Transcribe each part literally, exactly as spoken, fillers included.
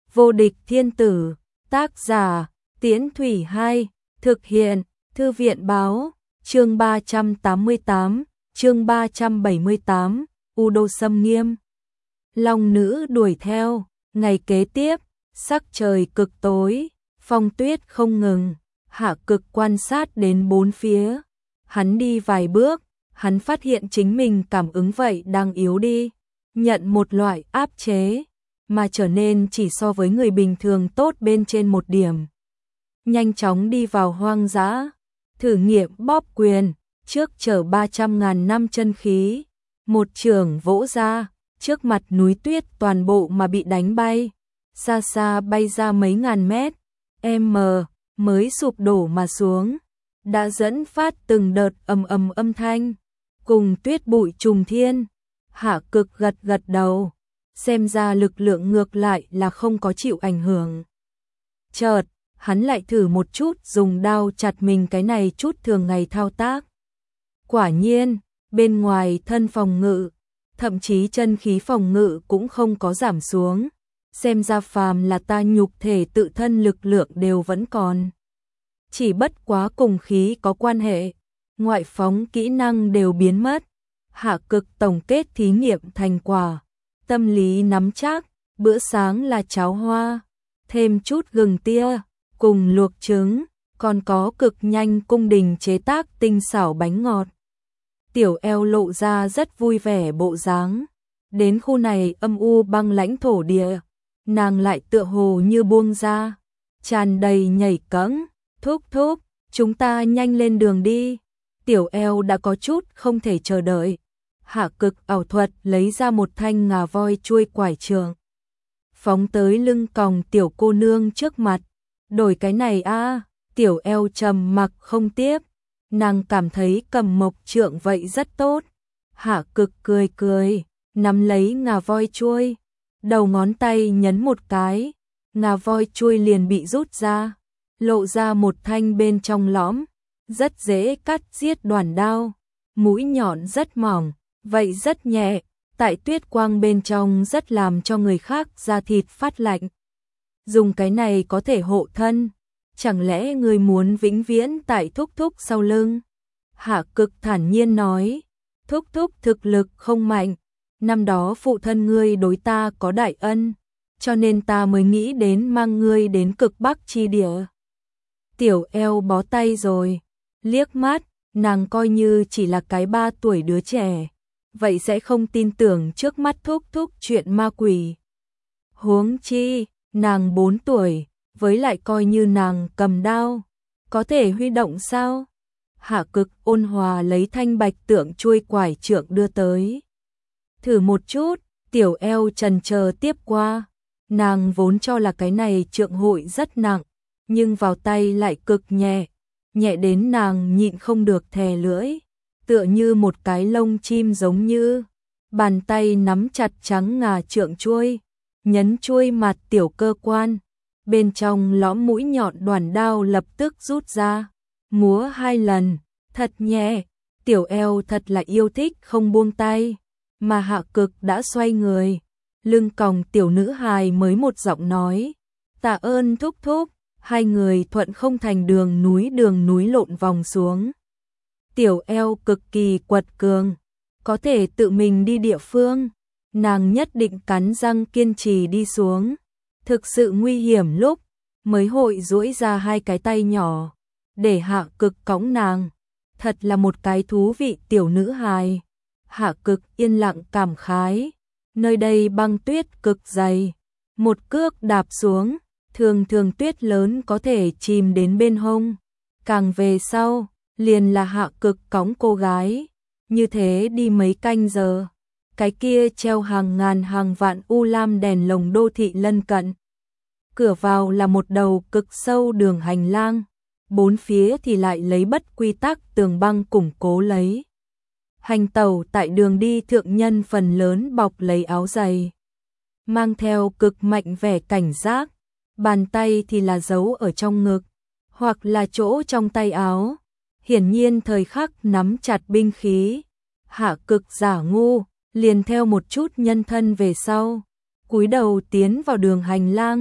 Vô địch thiên tử, tác giả, Tiễn Thủy Hai, thực hiện, Thư viện báo, chương ba trăm tám mươi tám, chương ba trăm bảy mươi tám, U Đô xâm nghiêm. Long nữ đuổi theo, ngày kế tiếp, sắc trời cực tối, phong tuyết không ngừng, Hạ Cực quan sát đến bốn phía. Hắn đi vài bước, hắn phát hiện chính mình cảm ứng vậy đang yếu đi, nhận một loại áp chế, mà trở nên chỉ so với người bình thường tốt bên trên một điểm. Nhanh chóng đi vào hoang dã, thử nghiệm bóp quyền, trước chở ba trăm ngàn năm chân khí, một chưởng vỗ ra, trước mặt núi tuyết toàn bộ mà bị đánh bay, xa xa bay ra mấy ngàn mét, m mới sụp đổ mà xuống, đã dẫn phát từng đợt ầm ầm âm thanh, cùng tuyết bụi trùng thiên. Hạ Cực gật gật đầu, xem ra lực lượng ngược lại là không có chịu ảnh hưởng. Chợt, hắn lại thử một chút dùng đao chặt mình cái này chút thường ngày thao tác. Quả nhiên, bên ngoài thân phòng ngự, thậm chí chân khí phòng ngự cũng không có giảm xuống, xem ra phàm là ta nhục thể tự thân lực lượng đều vẫn còn. Chỉ bất quá cùng khí có quan hệ, ngoại phóng kỹ năng đều biến mất. Hạ Cực tổng kết thí nghiệm thành quả, tâm lý nắm chắc, bữa sáng là cháo hoa, thêm chút gừng tia, cùng luộc trứng, còn có cực nhanh cung đình chế tác tinh xảo bánh ngọt. Tiểu eo lộ ra rất vui vẻ bộ dáng. Đến khu này âm u băng lãnh thổ địa, nàng lại tựa hồ như buông ra, tràn đầy nhảy cẫng, thúc thúc, chúng ta nhanh lên đường đi. Tiểu eo đã có chút không thể chờ đợi. Hạ Cực ảo thuật lấy ra một thanh ngà voi chuôi quải trường, phóng tới lưng còng tiểu cô nương trước mặt. Đổi cái này a. Tiểu eo trầm mặc không tiếp, nàng cảm thấy cầm mộc trượng vậy rất tốt. Hạ Cực cười cười, nắm lấy ngà voi chuôi, đầu ngón tay nhấn một cái, ngà voi chuôi liền bị rút ra, lộ ra một thanh bên trong lõm, rất dễ cắt giết đoàn đao, mũi nhọn rất mỏng, vậy rất nhẹ, tại tuyết quang bên trong rất làm cho người khác da thịt phát lạnh. Dùng cái này có thể hộ thân, chẳng lẽ người muốn vĩnh viễn tại thúc thúc sau lưng? Hạ Cực thản nhiên nói, thúc thúc thực lực không mạnh, năm đó phụ thân ngươi đối ta có đại ân, cho nên ta mới nghĩ đến mang ngươi đến cực bắc chi địa. Tiểu eo bó tay rồi, liếc mắt, nàng coi như chỉ là cái ba tuổi đứa trẻ, vậy sẽ không tin tưởng trước mắt thúc thúc chuyện ma quỷ. Huống chi, nàng bốn tuổi, với lại coi như nàng cầm đao, có thể huy động sao? Hạ Cực ôn hòa lấy thanh bạch tượng chuôi quải trượng đưa tới. Thử một chút, tiểu eo trần chờ tiếp qua, nàng vốn cho là cái này trượng hội rất nặng, nhưng vào tay lại cực nhẹ, nhẹ đến nàng nhịn không được thè lưỡi, tựa như một cái lông chim giống như. Bàn tay nắm chặt trắng ngà trượng chuôi, nhấn chuôi mặt tiểu cơ quan, bên trong lõm mũi nhọn đoàn đao lập tức rút ra, múa hai lần, thật nhẹ. Tiểu eo thật là yêu thích không buông tay, mà Hạ Cực đã xoay người, lưng còng tiểu nữ hài mới một giọng nói, tạ ơn thúc thúc. Hai người thuận không thành đường núi đường núi lộn vòng xuống. Tiểu eo cực kỳ quật cường, có thể tự mình đi địa phương, nàng nhất định cắn răng kiên trì đi xuống. Thực sự nguy hiểm lúc, mới hội duỗi ra hai cái tay nhỏ, để Hạ Cực cõng nàng. Thật là một cái thú vị tiểu nữ hài. Hạ Cực yên lặng cảm khái, nơi đây băng tuyết cực dày, một cước đạp xuống, thường thường tuyết lớn có thể chìm đến bên hông. Càng về sau, liền là Hạ Cực cõng cô gái, như thế đi mấy canh giờ. Cái kia treo hàng ngàn hàng vạn u lam đèn lồng đô thị lân cận. Cửa vào là một đầu cực sâu đường hành lang, bốn phía thì lại lấy bất quy tắc tường băng củng cố lấy. Hành tàu tại đường đi thượng nhân phần lớn bọc lấy áo dày, mang theo cực mạnh vẻ cảnh giác, bàn tay thì là giấu ở trong ngực, hoặc là chỗ trong tay áo, hiển nhiên thời khắc nắm chặt binh khí. Hạ Cực giả ngu, liền theo một chút nhân thân về sau, cúi đầu tiến vào đường hành lang,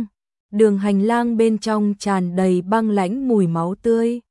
đường hành lang bên trong tràn đầy băng lãnh mùi máu tươi.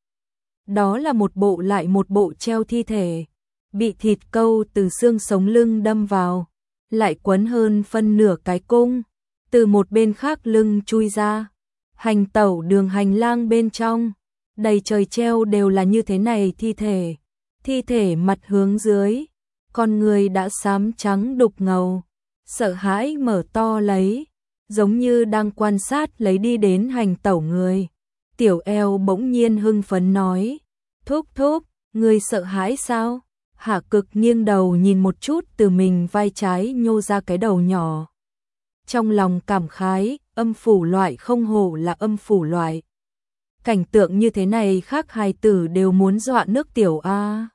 Đó là một bộ lại một bộ treo thi thể, bị thịt câu từ xương sống lưng đâm vào, lại quấn hơn phân nửa cái cung, từ một bên khác lưng chui ra. Hành tẩu đường hành lang bên trong, đầy trời treo đều là như thế này thi thể. Thi thể mặt hướng dưới, con người đã xám trắng đục ngầu, sợ hãi mở to lấy, giống như đang quan sát lấy đi đến hành tẩu người. Tiểu eo bỗng nhiên hưng phấn nói, thúc thúc, người sợ hãi sao? Hạ Cực nghiêng đầu nhìn một chút từ mình vai trái nhô ra cái đầu nhỏ. Trong lòng cảm khái, âm phủ loại không hổ là âm phủ loại. Cảnh tượng như thế này khác hài tử đều muốn dọa nước tiểu a.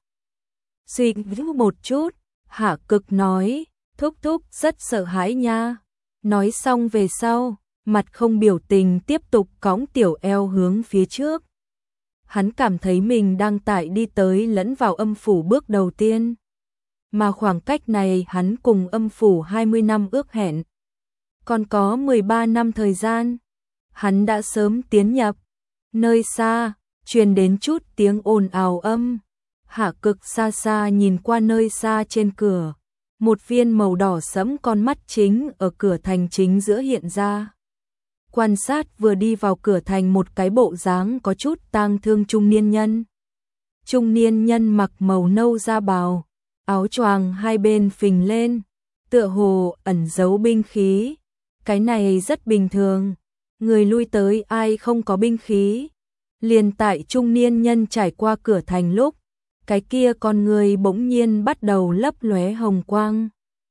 Suy nghĩ một chút, Hạ Cực nói, thúc thúc rất sợ hãi nha. Nói xong về sau, mặt không biểu tình tiếp tục cõng tiểu eo hướng phía trước. Hắn cảm thấy mình đang tại đi tới lẫn vào âm phủ bước đầu tiên. Mà khoảng cách này hắn cùng âm phủ hai mươi năm ước hẹn. Còn có mười ba năm thời gian, hắn đã sớm tiến nhập. Nơi xa, truyền đến chút tiếng ồn ào âm. Hạ Cực xa xa nhìn qua nơi xa trên cửa. Một viên màu đỏ sẫm con mắt chính ở cửa thành chính giữa hiện ra. Quan sát vừa đi vào cửa thành một cái bộ dáng có chút tang thương trung niên nhân. Trung niên nhân mặc màu nâu da bào, áo choàng hai bên phình lên, tựa hồ ẩn giấu binh khí. Cái này rất bình thường, người lui tới ai không có binh khí. Liền tại trung niên nhân trải qua cửa thành lúc, cái kia con người bỗng nhiên bắt đầu lấp lóe hồng quang.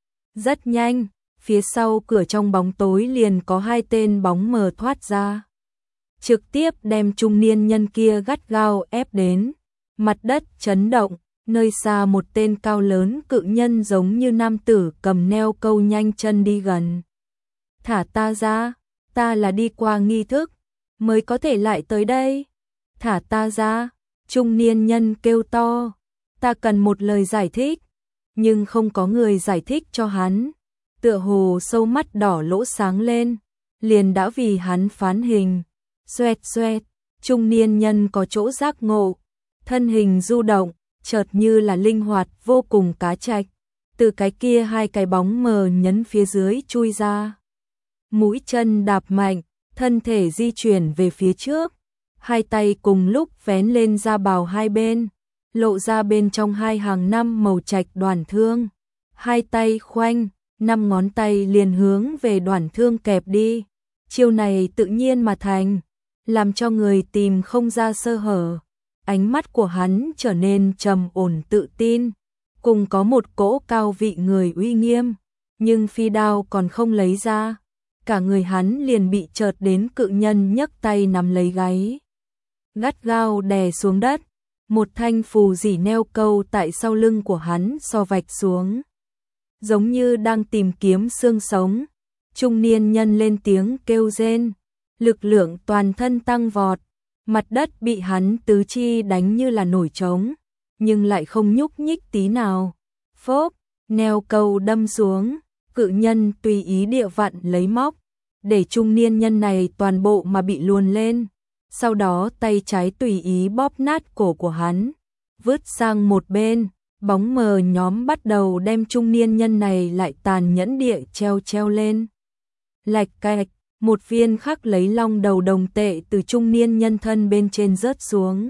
Rất nhanh, phía sau cửa trong bóng tối liền có hai tên bóng mờ thoát ra. Trực tiếp đem trung niên nhân kia gắt gao ép đến. Mặt đất chấn động, nơi xa một tên cao lớn cự nhân giống như nam tử cầm neo câu nhanh chân đi gần. Thả ta ra, ta là đi qua nghi thức, mới có thể lại tới đây. Thả ta ra, trung niên nhân kêu to, ta cần một lời giải thích, nhưng không có người giải thích cho hắn. Tựa hồ sâu mắt đỏ lỗ sáng lên, liền đã vì hắn phán hình. Xoẹt xoẹt, trung niên nhân có chỗ giác ngộ, thân hình du động, chợt như là linh hoạt vô cùng cá trạch, từ cái kia hai cái bóng mờ nhấn phía dưới chui ra. Mũi chân đạp mạnh, thân thể di chuyển về phía trước, hai tay cùng lúc vén lên da bào hai bên, lộ ra bên trong hai hàng năm màu trạch đoàn thương. Hai tay khoanh, năm ngón tay liền hướng về đoàn thương kẹp đi. Chiêu này tự nhiên mà thành, làm cho người tìm không ra sơ hở. Ánh mắt của hắn trở nên trầm ổn tự tin, cùng có một cỗ cao vị người uy nghiêm, nhưng phi đao còn không lấy ra. Cả người hắn liền bị chợt đến cự nhân nhấc tay nắm lấy gáy, gắt gao đè xuống đất. Một thanh phù dỉ neo câu tại sau lưng của hắn so vạch xuống, giống như đang tìm kiếm xương sống. Trung niên nhân lên tiếng kêu rên, lực lượng toàn thân tăng vọt, mặt đất bị hắn tứ chi đánh như là nổi trống, nhưng lại không nhúc nhích tí nào. Phốp, neo câu đâm xuống, cự nhân tùy ý địa vặn lấy móc, để trung niên nhân này toàn bộ mà bị luồn lên. Sau đó tay trái tùy ý bóp nát cổ của hắn, vứt sang một bên. Bóng mờ nhóm bắt đầu đem trung niên nhân này lại tàn nhẫn địa treo treo lên. Lạch cạch, một viên khắc lấy long đầu đồng tệ từ trung niên nhân thân bên trên rớt xuống,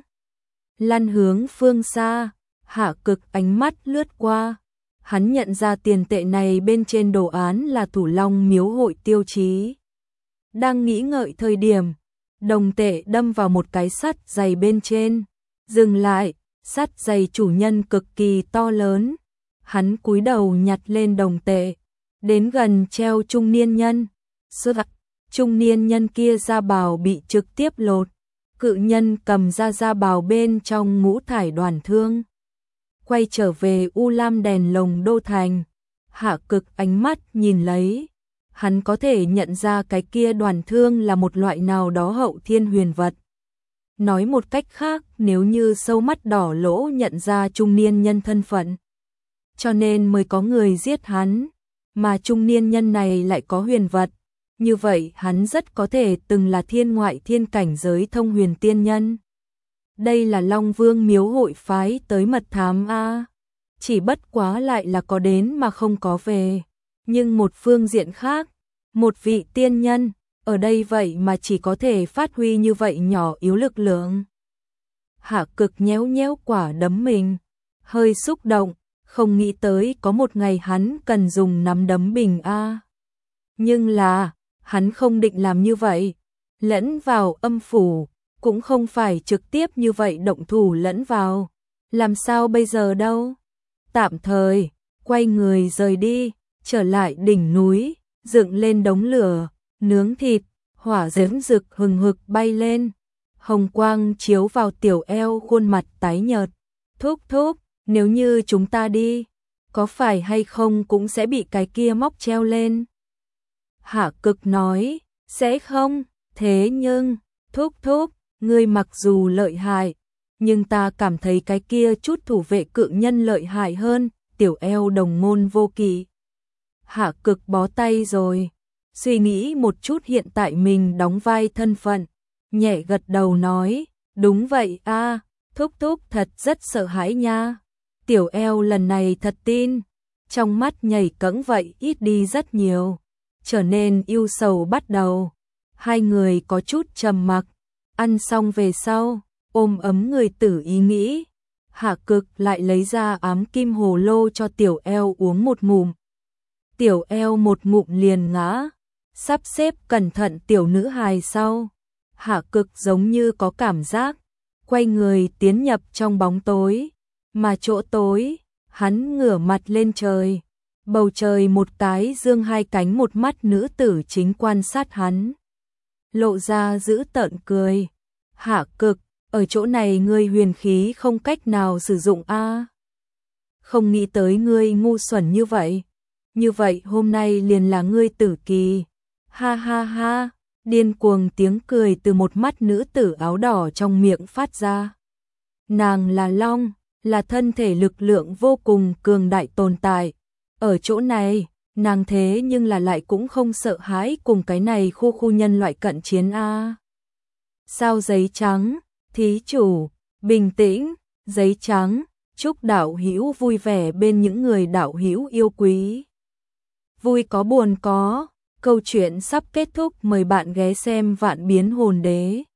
lăn hướng phương xa. Hạ Cực ánh mắt lướt qua, hắn nhận ra tiền tệ này bên trên đồ án là Thủ Long miếu hội tiêu chí. Đang nghĩ ngợi thời điểm, đồng tệ đâm vào một cái sắt dày bên trên, dừng lại. Sắt dày chủ nhân cực kỳ to lớn, hắn cúi đầu nhặt lên đồng tệ, đến gần treo trung niên nhân. Sơ trung niên nhân kia da bào bị trực tiếp lột, cự nhân cầm ra da bào bên trong ngũ thải đoàn thương, quay trở về U Lam đèn lồng đô thành. Hạ Cực ánh mắt nhìn lấy, hắn có thể nhận ra cái kia đoàn thương là một loại nào đó hậu thiên huyền vật. Nói một cách khác, nếu như sâu mắt đỏ lỗ nhận ra trung niên nhân thân phận, cho nên mới có người giết hắn, mà trung niên nhân này lại có huyền vật, như vậy hắn rất có thể từng là thiên ngoại thiên cảnh giới thông huyền tiên nhân. Đây là Long Vương miếu hội phái tới mật thám a. Chỉ bất quá lại là có đến mà không có về. Nhưng một phương diện khác, một vị tiên nhân, ở đây vậy mà chỉ có thể phát huy như vậy nhỏ yếu lực lượng. Hạ Cực nhéo nhéo quả đấm mình, hơi xúc động, không nghĩ tới có một ngày hắn cần dùng nắm đấm bình a. Nhưng là, hắn không định làm như vậy, lẫn vào âm phủ, cũng không phải trực tiếp như vậy động thủ lẫn vào. Làm sao bây giờ đâu? Tạm thời, quay người rời đi, trở lại đỉnh núi, dựng lên đống lửa, nướng thịt, hỏa diễm rực hừng hực bay lên. Hồng quang chiếu vào tiểu eo khuôn mặt tái nhợt. Thúc thúc, nếu như chúng ta đi, có phải hay không cũng sẽ bị cái kia móc treo lên. Hạ Cực nói, sẽ không, thế nhưng, thúc thúc, ngươi mặc dù lợi hại, nhưng ta cảm thấy cái kia chút thủ vệ cự nhân lợi hại hơn, tiểu eo đồng môn vô kỵ. Hạ Cực bó tay rồi, suy nghĩ một chút hiện tại mình đóng vai thân phận, nhẹ gật đầu nói, đúng vậy a, thúc thúc thật rất sợ hãi nha. Tiểu eo lần này thật tin, trong mắt nhảy cẫng vậy ít đi rất nhiều, trở nên ưu sầu bắt đầu. Hai người có chút trầm mặc, ăn xong về sau, ôm ấm người tử ý nghĩ. Hạ Cực lại lấy ra ám kim hồ lô cho tiểu eo uống một ngụm. Tiểu eo một ngụm liền ngã, sắp xếp cẩn thận tiểu nữ hài sau. Hạ Cực giống như có cảm giác, quay người tiến nhập trong bóng tối, mà chỗ tối, hắn ngửa mặt lên trời. Bầu trời một cái dương hai cánh, một mắt nữ tử chính quan sát hắn, lộ ra dữ tợn cười. Hạ Cực, ở chỗ này ngươi huyền khí không cách nào sử dụng a. Không nghĩ tới ngươi ngu xuẩn như vậy. Như vậy hôm nay liền là ngươi tử kỳ. Ha ha ha, điên cuồng tiếng cười từ một mắt nữ tử áo đỏ trong miệng phát ra. Nàng là Long, là thân thể lực lượng vô cùng cường đại tồn tại. Ở chỗ này, nàng thế nhưng là lại cũng không sợ hãi cùng cái này khu khu nhân loại cận chiến a. Sao giấy trắng, thí chủ, bình tĩnh, giấy trắng, chúc đạo hữu vui vẻ bên những người đạo hữu yêu quý. Vui có buồn có, câu chuyện sắp kết thúc, mời bạn ghé xem Vạn Biến Hồn Đế.